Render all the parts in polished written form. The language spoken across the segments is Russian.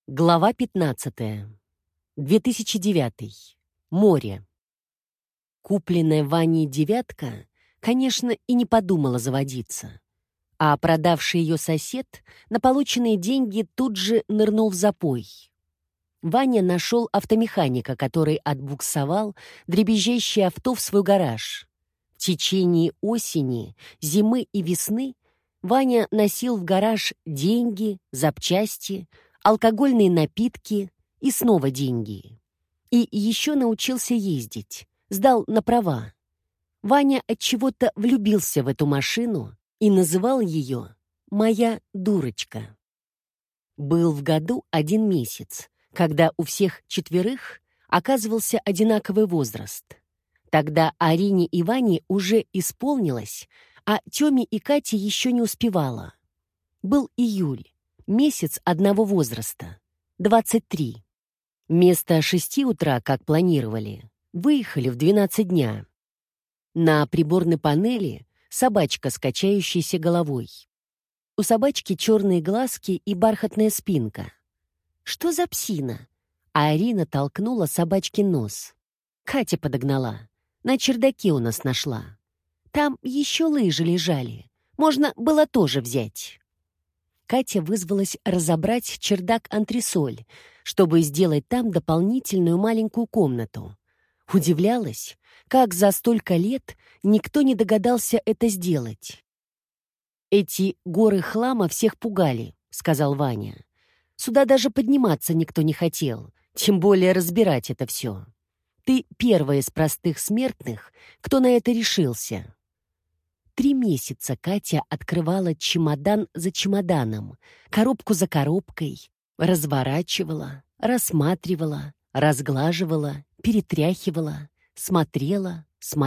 Глава 15. 2009. Море. Купленная Ваней «девятка», конечно, и не подумала заводиться. А продавший ее сосед на полученные деньги тут же нырнул в запой. Ваня нашел автомеханика, который отбуксовал дребезжащее авто в свой гараж. В течение осени, зимы и весны Ваня носил в гараж деньги, запчасти, алкогольные напитки и снова деньги. И еще научился ездить, сдал на права. Ваня отчего-то влюбился в эту машину и называл ее «моя дурочка». Был в году 1 месяц, когда у всех 4 оказывался одинаковый возраст. Тогда Арине и Ване уже исполнилось, а Тёме и Кате еще не успевала. Был июль. Месяц одного возраста. 23. Вместо 6 утра, как планировали, выехали в 12 дня. На приборной панели собачка с качающейся головой. У собачки черные глазки и бархатная спинка. Что за псина? А Арина толкнула собачкин нос. Катя подогнала. На чердаке у нас нашла. Там еще лыжи лежали. Можно было тоже взять. Катя вызвалась разобрать чердак-антресоль, чтобы сделать там дополнительную маленькую комнату. Удивлялась, как за столько лет никто не догадался это сделать. «Эти горы хлама всех пугали», — сказал Ваня. «Сюда даже подниматься никто не хотел, тем более разбирать это все. Ты первая из простых смертных, кто на это решился». 3 месяца Катя открывала чемодан за чемоданом, коробку за коробкой, разворачивала, рассматривала, разглаживала, перетряхивала, смотрела.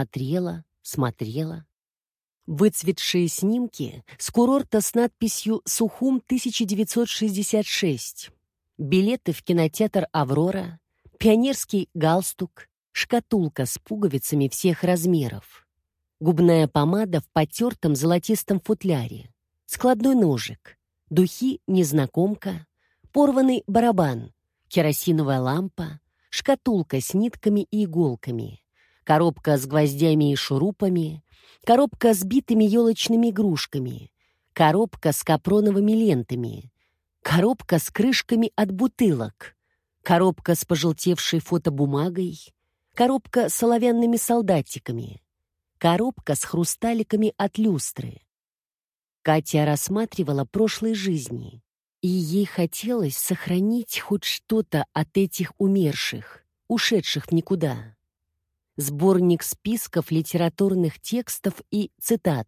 Выцветшие снимки с курорта с надписью «Сухум 1966», билеты в кинотеатр «Аврора», пионерский галстук, шкатулка с пуговицами всех размеров. Губная помада в потертом золотистом футляре, складной ножик, духи «Незнакомка», порванный барабан, керосиновая лампа, шкатулка с нитками и иголками, коробка с гвоздями и шурупами, коробка с битыми елочными игрушками, коробка с капроновыми лентами, коробка с крышками от бутылок, коробка с пожелтевшей фотобумагой, коробка с оловянными солдатиками, коробка с хрусталиками от люстры. Катя рассматривала прошлые жизни, и ей хотелось сохранить хоть что-то от этих умерших, ушедших в никуда. Сборник списков литературных текстов и цитат.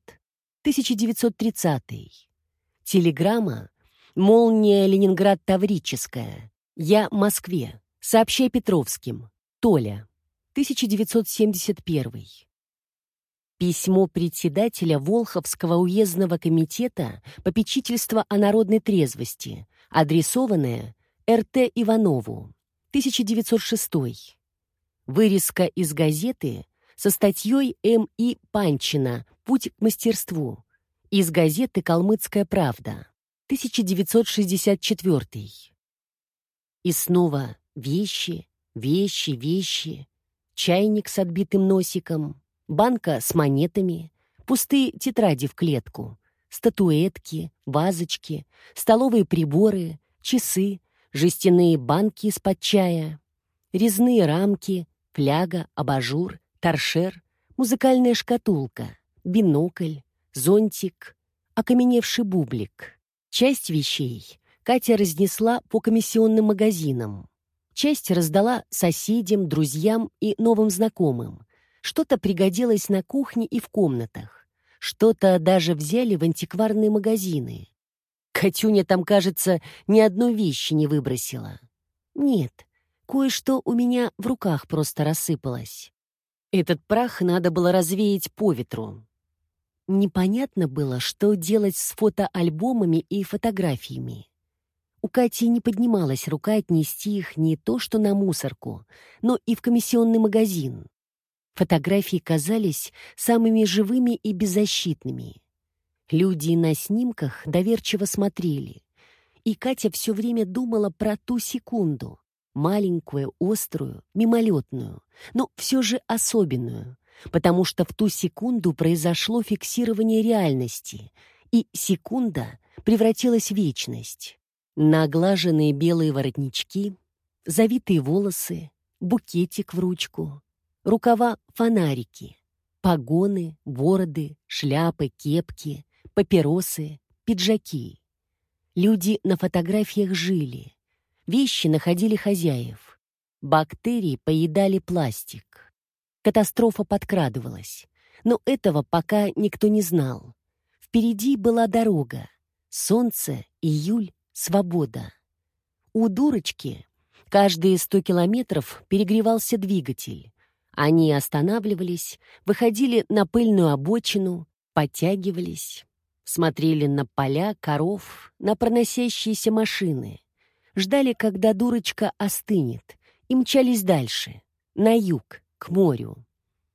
1930. Телеграмма «Молния Ленинград-Таврическая». «Я Москве. Сообщай Петровским. Толя». 1971. Письмо председателя Волховского уездного комитета попечительства о народной трезвости, адресованное Р.Т. Иванову, 1906. Вырезка из газеты со статьей М.И. Панчина «Путь к мастерству», из газеты «Калмыцкая правда», 1964. И снова вещи, чайник с отбитым носиком, банка с монетами, пустые тетради в клетку, статуэтки, вазочки, столовые приборы, часы, жестяные банки из-под чая, резные рамки, фляга, абажур, торшер, музыкальная шкатулка, бинокль, зонтик, окаменевший бублик. Часть вещей Катя разнесла по комиссионным магазинам. Часть раздала соседям, друзьям и новым знакомым. Что-то пригодилось на кухне и в комнатах. Что-то даже взяли в антикварные магазины. Катюня там, кажется, ни одной вещи не выбросила. Нет, кое-что у меня в руках просто рассыпалось. Этот прах надо было развеять по ветру. Непонятно было, что делать с фотоальбомами и фотографиями. У Кати не поднималась рука отнести их не то что на мусорку, но и в комиссионный магазин. Фотографии казались самыми живыми и беззащитными. Люди на снимках доверчиво смотрели. И Катя все время думала про ту секунду. Маленькую, острую, мимолетную, но все же особенную, потому что в ту секунду произошло фиксирование реальности, и секунда превратилась в вечность. Наглаженные белые воротнички, завитые волосы, букетик в ручку, рукава-фонарики, погоны, бороды, шляпы, кепки, папиросы, пиджаки. Люди на фотографиях жили. Вещи находили хозяев. Бактерии поедали пластик. Катастрофа подкрадывалась. Но этого пока никто не знал. Впереди была дорога. Солнце, июль, свобода. У дурочки каждые 100 километров перегревался двигатель. Они останавливались, выходили на пыльную обочину, подтягивались, смотрели на поля, коров, на проносящиеся машины. Ждали, когда дурочка остынет, и мчались дальше, на юг, к морю.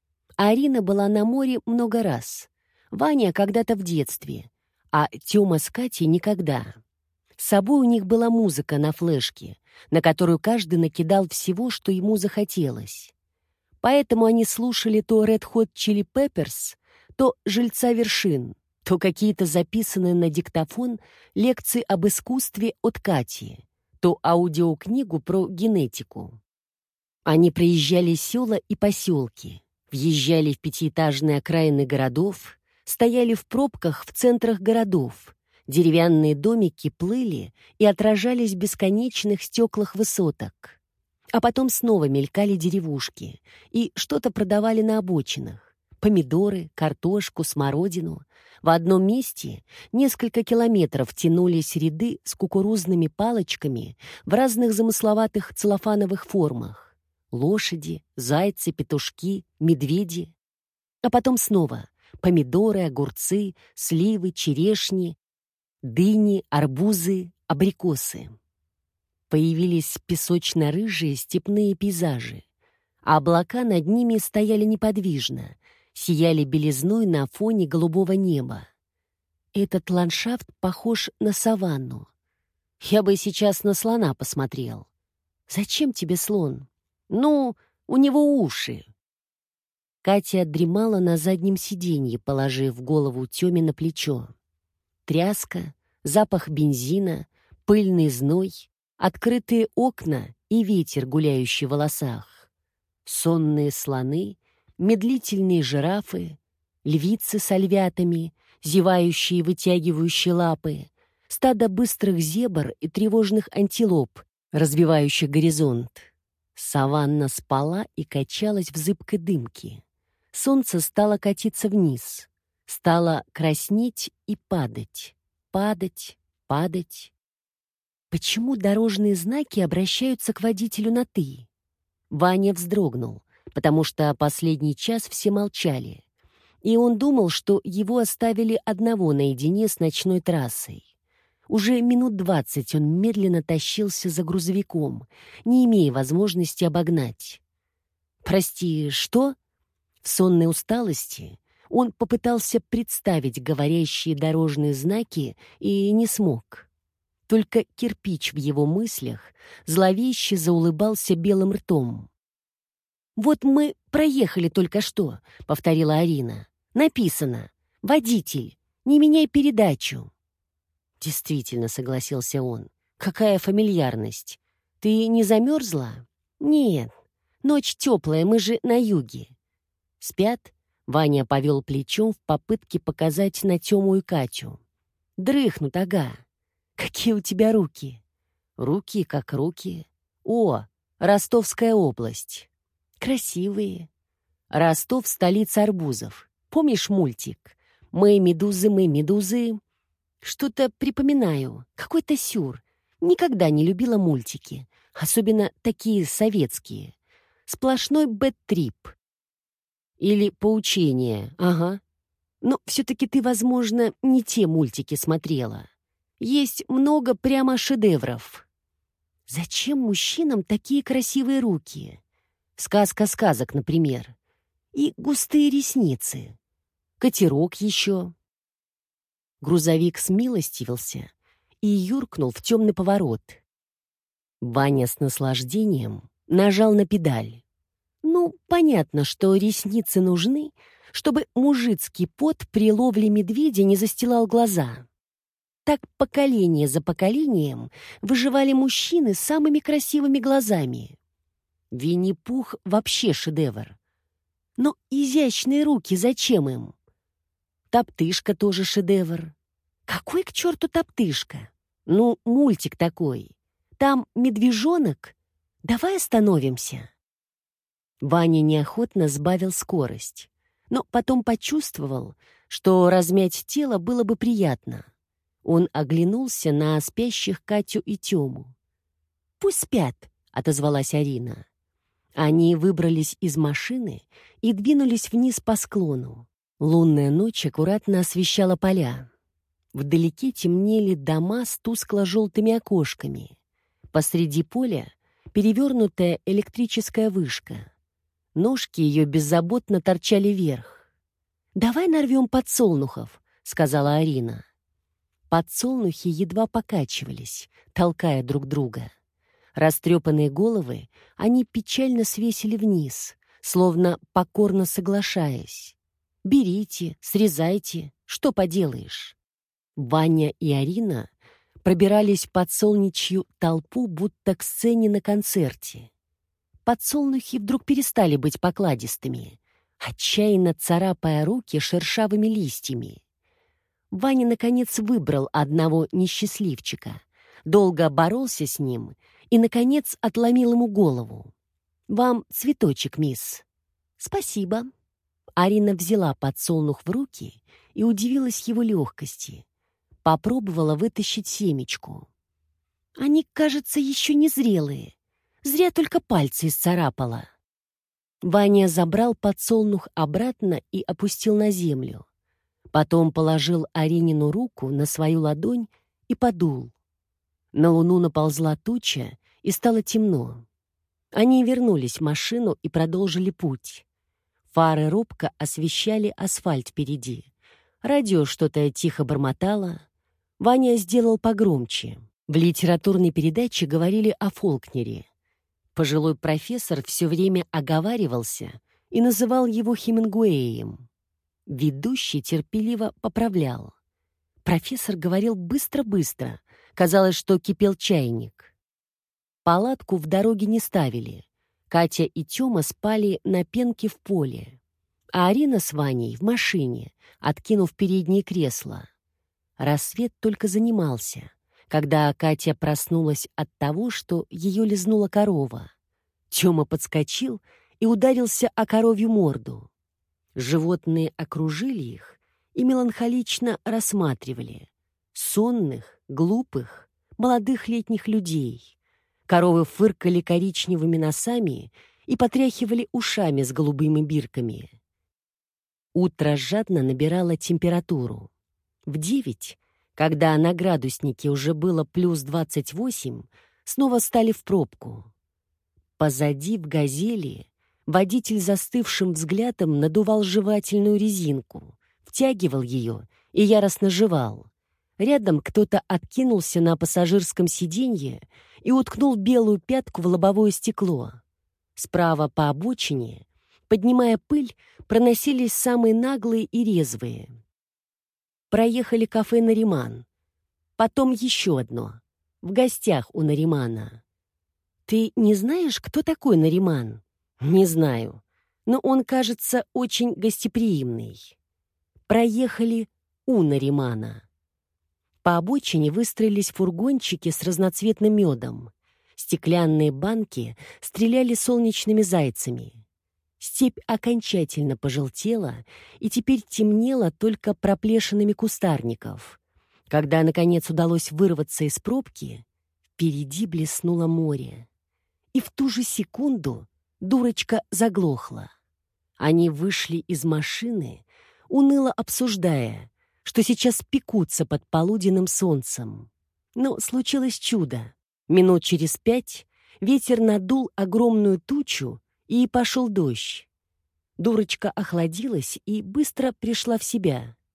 Арина была на море много раз, Ваня когда-то в детстве, а Тёма с Катей никогда. С собой у них была музыка на флешке, на которую каждый накидал всего, что ему захотелось. Поэтому они слушали то Red Hot Chili Peppers, то «Жильца вершин», то какие-то записанные на диктофон лекции об искусстве от Кати, то аудиокнигу про генетику. Они проезжали села и поселки, въезжали в пятиэтажные окраины городов, стояли в пробках в центрах городов, деревянные домики плыли и отражались в бесконечных стеклах высоток. А потом снова мелькали деревушки и что-то продавали на обочинах. Помидоры, картошку, смородину. В одном месте несколько километров тянулись ряды с кукурузными палочками в разных замысловатых целлофановых формах. Лошади, зайцы, петушки, медведи. А потом снова помидоры, огурцы, сливы, черешни, дыни, арбузы, абрикосы. Появились песочно-рыжие степные пейзажи, а облака над ними стояли неподвижно, сияли белизной на фоне голубого неба. Этот ландшафт похож на саванну. Я бы сейчас на слона посмотрел. Зачем тебе слон? Ну, у него уши. Катя дремала на заднем сиденье, положив голову Тёме на плечо. Тряска, запах бензина, пыльный зной, открытые окна и ветер, гуляющий в волосах. Сонные слоны, медлительные жирафы, львицы с львятами, зевающие и вытягивающие лапы, стадо быстрых зебр и тревожных антилоп, разбивающих горизонт. Саванна спала и качалась в зыбкой дымке. Солнце стало катиться вниз, стало краснеть и падать, падать, падать. Почему дорожные знаки обращаются к водителю на «ты»? Ваня вздрогнул, потому что последний час все молчали, и он думал, что его оставили одного наедине с ночной трассой. Уже минут 20 он медленно тащился за грузовиком, не имея возможности обогнать. «Прости, что?» В сонной усталости он попытался представить говорящие дорожные знаки и не смог. Только кирпич в его мыслях зловеще заулыбался белым ртом. «Вот мы проехали только что», — повторила Арина. «Написано: водитель, не меняй передачу». «Действительно», — согласился он. «Какая фамильярность. Ты не замерзла?» «Нет. Ночь теплая, мы же на юге». «Спят?» — Ваня повел плечом в попытке показать на Тему и Катю. «Дрыхнут, ага. Какие у тебя руки?» «Руки как руки. О, Ростовская область. Красивые. Ростов — столица арбузов. Помнишь мультик? Мы медузы. Что-то припоминаю. Какой-то сюр. Никогда не любила мультики. Особенно такие советские. Сплошной бэд-трип. Или поучение. Ага. Но все-таки ты, возможно, не те мультики смотрела. Есть много прямо шедевров. Зачем мужчинам такие красивые руки? «Сказка сказок», например. И густые ресницы. Катерок еще. Грузовик смилостивился и юркнул в темный поворот. Ваня с наслаждением нажал на педаль. Ну, понятно, что ресницы нужны, чтобы мужицкий пот при ловле медведя не застилал глаза. Так поколение за поколением выживали мужчины с самыми красивыми глазами. Винни-Пух вообще шедевр. Но изящные руки зачем им? Топтышка тоже шедевр. Какой к черту Топтышка? Ну, мультик такой. Там медвежонок. Давай остановимся. Ваня неохотно сбавил скорость, но потом почувствовал, что размять тело было бы приятно. Он оглянулся на спящих Катю и Тему. «Пусть спят», — отозвалась Арина. Они выбрались из машины и двинулись вниз по склону. Лунная ночь аккуратно освещала поля. Вдалеке темнели дома с тускло-желтыми окошками. Посреди поля перевернутая электрическая вышка. Ножки ее беззаботно торчали вверх. «Давай нарвем подсолнухов», — сказала Арина. Подсолнухи едва покачивались, толкая друг друга. Растрепанные головы они печально свесили вниз, словно покорно соглашаясь. «Берите, срезайте, что поделаешь». Ваня и Арина пробирались в подсолнечью толпу, будто к сцене на концерте. Подсолнухи вдруг перестали быть покладистыми, отчаянно царапая руки шершавыми листьями. Ваня, наконец, выбрал одного несчастливчика, долго боролся с ним и, наконец, отломил ему голову. «Вам цветочек, мисс». «Спасибо». Арина взяла подсолнух в руки и удивилась его легкости. Попробовала вытащить семечку. «Они, кажется, еще не зрелые. Зря только пальцы исцарапала». Ваня забрал подсолнух обратно и опустил на землю. Потом положил Аринину руку на свою ладонь и подул. На луну наползла туча, и стало темно. Они вернулись в машину и продолжили путь. Фары робко освещали асфальт впереди. Радио что-то тихо бормотало. Ваня сделал погромче. В литературной передаче говорили о Фолкнере. Пожилой профессор все время оговаривался и называл его Хемингуэем. Ведущий терпеливо поправлял. Профессор говорил быстро-быстро. Казалось, что кипел чайник. Палатку в дороге не ставили. Катя и Тёма спали на пенке в поле. А Арина с Ваней в машине, откинув передние кресла. Рассвет только занимался, когда Катя проснулась от того, что ее лизнула корова. Тёма подскочил и ударился о коровью морду. Животные окружили их и меланхолично рассматривали. Сонных, глупых, молодых летних людей. Коровы фыркали коричневыми носами и потряхивали ушами с голубыми бирками. Утро жадно набирало температуру. В 9, когда на градуснике уже было плюс 28, снова стали в пробку. Позади в «Газели» водитель застывшим взглядом надувал жевательную резинку, втягивал ее и яростно жевал. Рядом кто-то откинулся на пассажирском сиденье и уткнул белую пятку в лобовое стекло. Справа по обочине, поднимая пыль, проносились самые наглые и резвые. Проехали кафе «Нариман». Потом еще одно. В гостях у Наримана. «Ты не знаешь, кто такой Нариман?» «Не знаю. Но он, кажется, очень гостеприимный». Проехали у Наримана. По обочине выстроились фургончики с разноцветным медом. Стеклянные банки стреляли солнечными зайцами. Степь окончательно пожелтела и теперь темнела только проплешинами кустарников. Когда, наконец, удалось вырваться из пробки, впереди блеснуло море. И в ту же секунду дурочка заглохла. Они вышли из машины, уныло обсуждая, что сейчас пекутся под полуденным солнцем. Но случилось чудо. Минут через 5 ветер надул огромную тучу, и пошел дождь. Дурочка охладилась и быстро пришла в себя.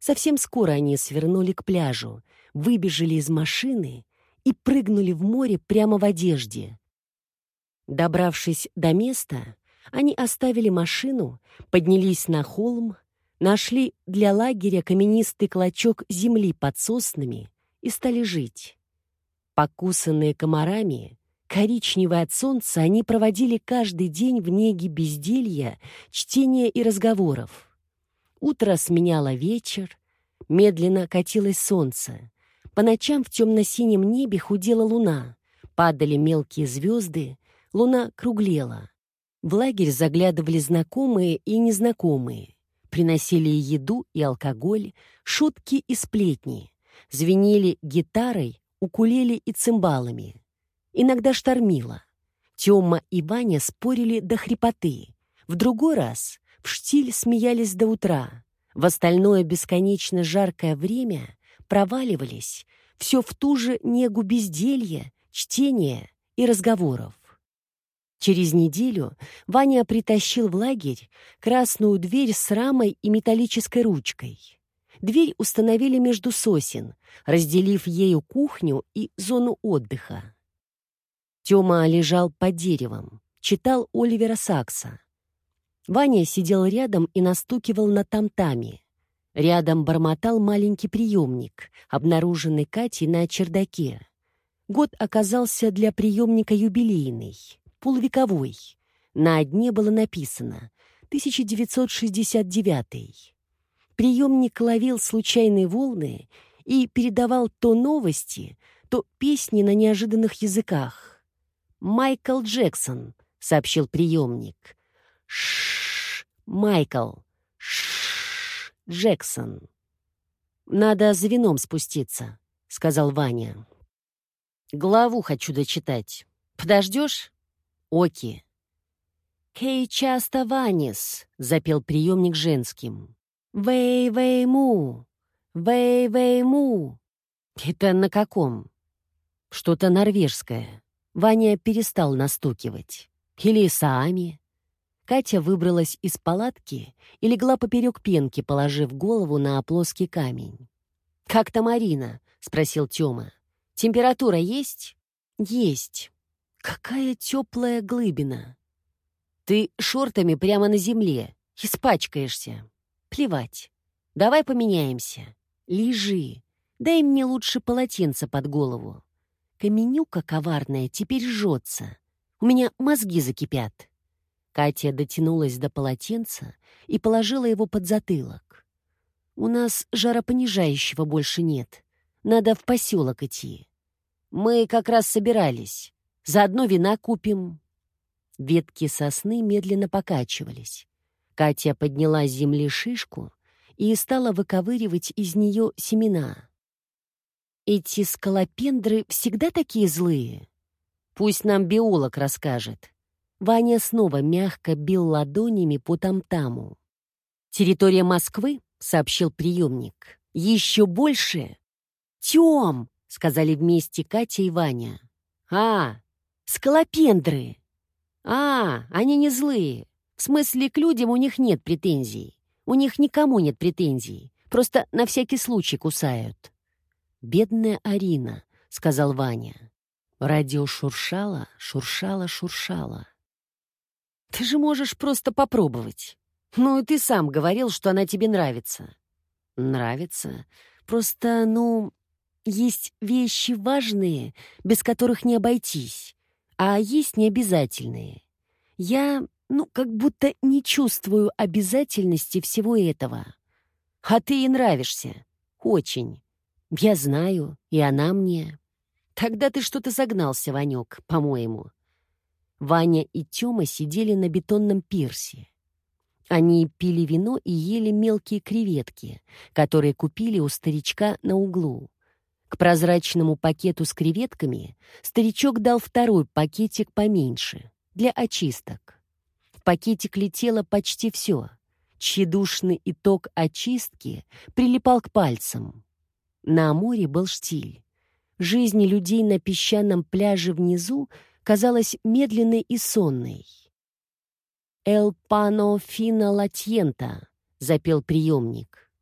Совсем скоро они свернули к пляжу, выбежали из машины и прыгнули в море прямо в одежде. Добравшись до места, они оставили машину, поднялись на холм, нашли для лагеря каменистый клочок земли под соснами и стали жить. Покусанные комарами, коричневые от солнца, они проводили каждый день в неге безделья, чтения и разговоров. Утро сменяло вечер, медленно катилось солнце. По ночам в темно-синем небе худела луна, падали мелкие звезды, луна круглела. В лагерь заглядывали знакомые и незнакомые, приносили еду и алкоголь, шутки и сплетни, звенели гитарой, укулеле и цимбалами. Иногда штормило. Тёма и Ваня спорили до хрипоты. В другой раз в штиль смеялись до утра. В остальное бесконечно жаркое время проваливались все в ту же негу безделья, чтения и разговоров. Через неделю Ваня притащил в лагерь красную дверь с рамой и металлической ручкой. Дверь установили между сосен, разделив ею кухню и зону отдыха. Тёма лежал под деревом, читал Оливера Сакса. Ваня сидел рядом и настукивал на там-таме. Рядом бормотал маленький приемник, обнаруженный Катей на чердаке. Год оказался для приемника юбилейный, полувековой. На дне было написано 1969. Приемник ловил случайные волны и передавал то новости, то песни на неожиданных языках. «Майкл Джексон», — сообщил приемник. «Шшш, Майкл, шшш, Джексон». «Надо за вином спуститься», — сказал Ваня. «Главу хочу дочитать. Подождешь?» «Оки». «Кей часто Ванис», — запел приемник женским. «Вэй-вэй-му! Вэй-вэй-му!» «Это на каком?» «Что-то норвежское». Ваня перестал настукивать. «Или Саами». Катя выбралась из палатки и легла поперек пенки, положив голову на плоский камень. «Как там Марина?» — спросил Тёма. «Температура есть?» «Есть». «Какая теплая глыбина!» «Ты шортами прямо на земле. Испачкаешься». «Плевать. Давай поменяемся. Лежи. Дай мне лучше полотенце под голову. Каменюка коварная теперь жжется. У меня мозги закипят». Катя дотянулась до полотенца и положила его под затылок. «У нас жаропонижающего больше нет. Надо в поселок идти. Мы как раз собирались. Заодно вина купим». Ветки сосны медленно покачивались. Катя подняла с земли шишку и стала выковыривать из нее семена. «Эти скалопендры всегда такие злые? Пусть нам биолог расскажет». Ваня снова мягко бил ладонями по там-таму. «Территория Москвы», — сообщил приемник, — «еще больше». «Тем», — сказали вместе Катя и Ваня. «А, скалопендры». «А, они не злые. В смысле, к людям у них нет претензий. У них никому нет претензий. Просто на всякий случай кусают». «Бедная Арина», — сказал Ваня. Радио шуршало, шуршало, шуршало. «Ты же можешь просто попробовать. Ну, и ты сам говорил, что она тебе нравится». «Нравится? Просто, есть вещи важные, без которых не обойтись, а есть необязательные. Я, как будто не чувствую обязательности всего этого. А ты ей нравишься. Очень. Я знаю, и она мне. Тогда ты что-то загнался, Ванек, по-моему». Ваня и Тёма сидели на бетонном пирсе. Они пили вино и ели мелкие креветки, которые купили у старичка на углу. К прозрачному пакету с креветками старичок дал второй пакетик поменьше, для очисток. В пакетик летело почти все. Тщедушный итог очистки прилипал к пальцам. На море был штиль. Жизнь людей на песчаном пляже внизу казалась медленной и сонной. «Эл пано фина латьента», — запел приемник.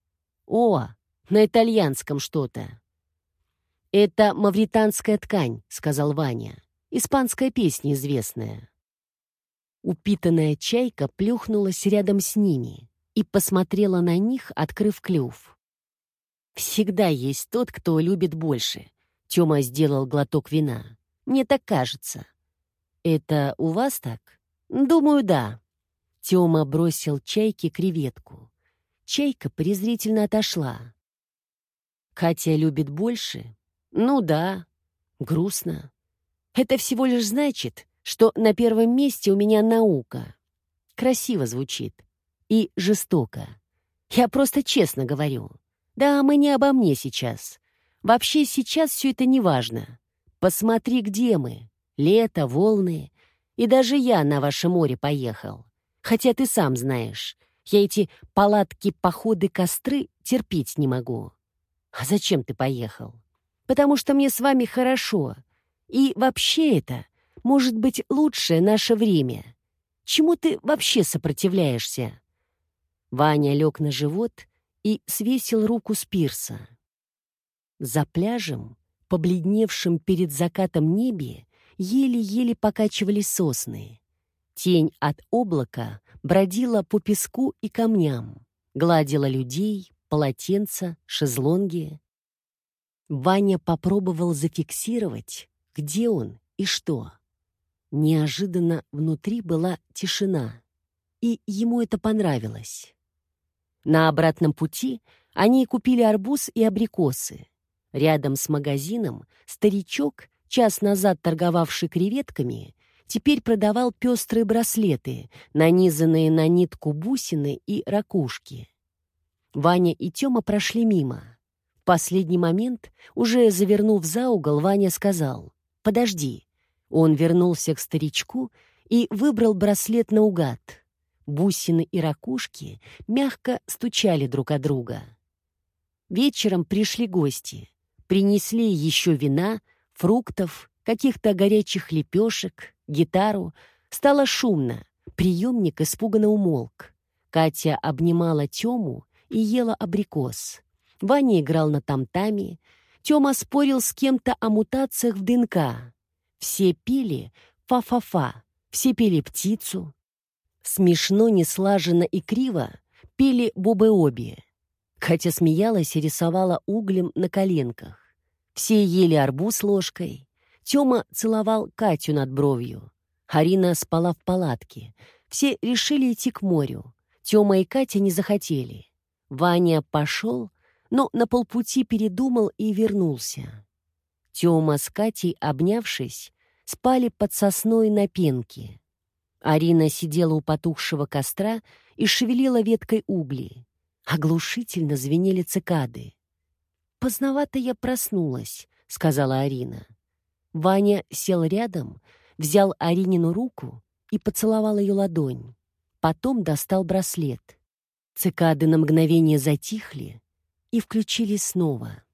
О, на итальянском что-то. «Это мавританская ткань», — сказал Ваня. «Испанская песня известная». Упитанная чайка плюхнулась рядом с ними и посмотрела на них, открыв клюв. «Всегда есть тот, кто любит больше». Тёма сделал глоток вина. «Мне так кажется». «Это у вас так?» «Думаю, да». Тёма бросил чайке креветку. Чайка презрительно отошла. «Катя любит больше?» «Ну да». «Грустно. Это всего лишь значит, что на первом месте у меня наука». Красиво звучит. И жестоко. Я просто честно говорю. Да, мы не обо мне сейчас. Вообще сейчас все это не важно. Посмотри, где мы. Лето, волны. И даже я на ваше море поехал. Хотя ты сам знаешь, я эти палатки, походы, костры терпеть не могу. А зачем ты поехал? Потому что мне с вами хорошо. И вообще это может быть лучшее наше время. Чему ты вообще сопротивляешься?» Ваня лег на живот и свесил руку с пирса. За пляжем, побледневшим перед закатом небе, еле-еле покачивались сосны. Тень от облака бродила по песку и камням, гладила людей, полотенца, шезлонги. Ваня попробовал зафиксировать, где он и что. Неожиданно внутри была тишина, и ему это понравилось. На обратном пути они купили арбуз и абрикосы. Рядом с магазином старичок, час назад торговавший креветками, теперь продавал пестрые браслеты, нанизанные на нитку бусины и ракушки. Ваня и Тёма прошли мимо. В последний момент, уже завернув за угол, Ваня сказал: «Подожди». Он вернулся к старичку и выбрал браслет наугад. Бусины и ракушки мягко стучали друг о друга. Вечером пришли гости. Принесли еще вина, фруктов, каких-то горячих лепешек, гитару. Стало шумно. Приемник испуганно умолк. Катя обнимала Тему и ела абрикос. Ваня играл на тамтаме. Тема спорил с кем-то о мутациях в ДНК. Все пели «фа-фа-фа», все пели «птицу». Смешно, неслаженно и криво пели «бобы-оби». Катя смеялась и рисовала углем на коленках. Все ели арбуз ложкой. Тёма целовал Катю над бровью. Арина спала в палатке. Все решили идти к морю. Тёма и Катя не захотели. Ваня пошел, но на полпути передумал и вернулся. Тёма с Катей, обнявшись, спали под сосной на пенке. Арина сидела у потухшего костра и шевелила веткой угли. Оглушительно звенели цикады. «Поздновато я проснулась», — сказала Арина. Ваня сел рядом, взял Аринину руку и поцеловал ее ладонь. Потом достал браслет. Цикады на мгновение затихли и включились снова.